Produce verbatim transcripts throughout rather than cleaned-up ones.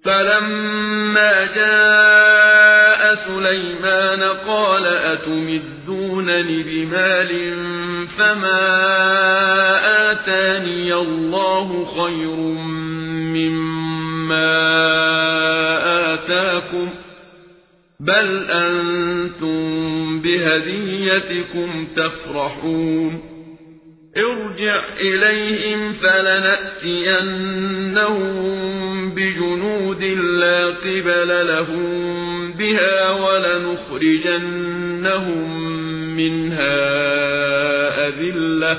فلما جاء سليمان قال أتمدونني بمال فما آتاني الله خير مما آتاكم بل أنتم بهديتكم تفرحون ارجع إليهم فلنأتينهم بجنود لا قبل لهم بها ولنخرجنهم منها أذلة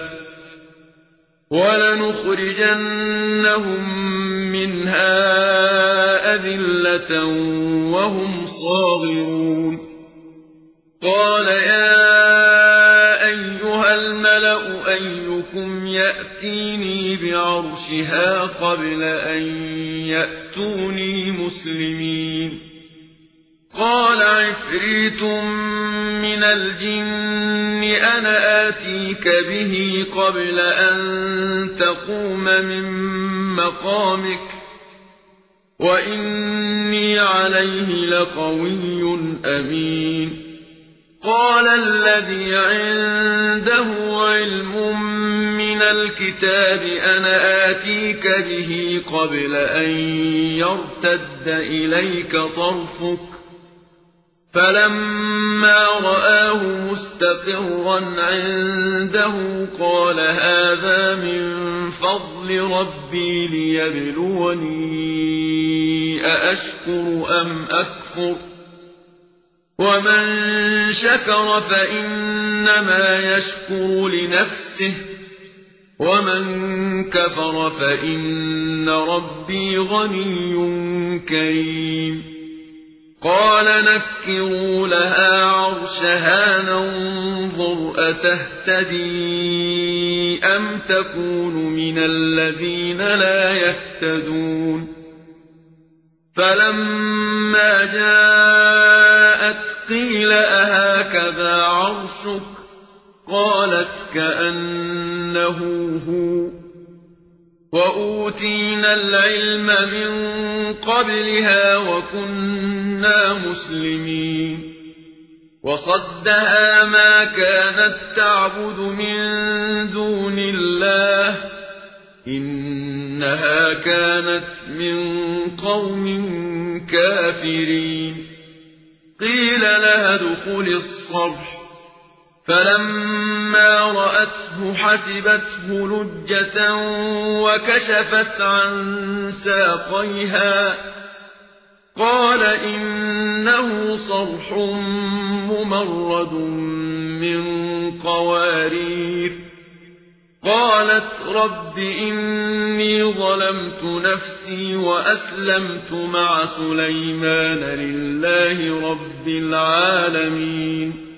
ولنخرجنهم منها أذلة وهم صاغرون قال يا أيها الملأ أيكم يأتيني بعرشها قبل أن يأتوني مسلمين قال عفريت من الجن أنا آتيك به قبل أن تقوم من مقامك وإني عليه لقوي أمين قال الذي عنده علم من الكتاب أنا آتيك به قبل أن يرتد إليك طرفك فلما رآه مستقرا عنده قال هذا من فضل ربي ليبلوني أأشكر أم أكفر ومن شكر فإنما يشكر لنفسه ومن كفر فإن ربي غني كريم قال نكروا لها عرشها ننظر أتهتدي أم تكون من الذين لا يهتدون فلما جاءت قيل أهكذا عرشك قالت كأنه هو وأوتينا العلم من قبلها وكنا مسلمين وصدها ما كانت تعبد من دون الله إنها كانت من قوم كافرين قيل لها ادخل الصرح فلما رأته حسبته لجة وكشفت عن ساقيها قال إنه صرح ممرد من قوارير قالت رب إني ظلمت نفسي وأسلمت مع سليمان لله رب العالمين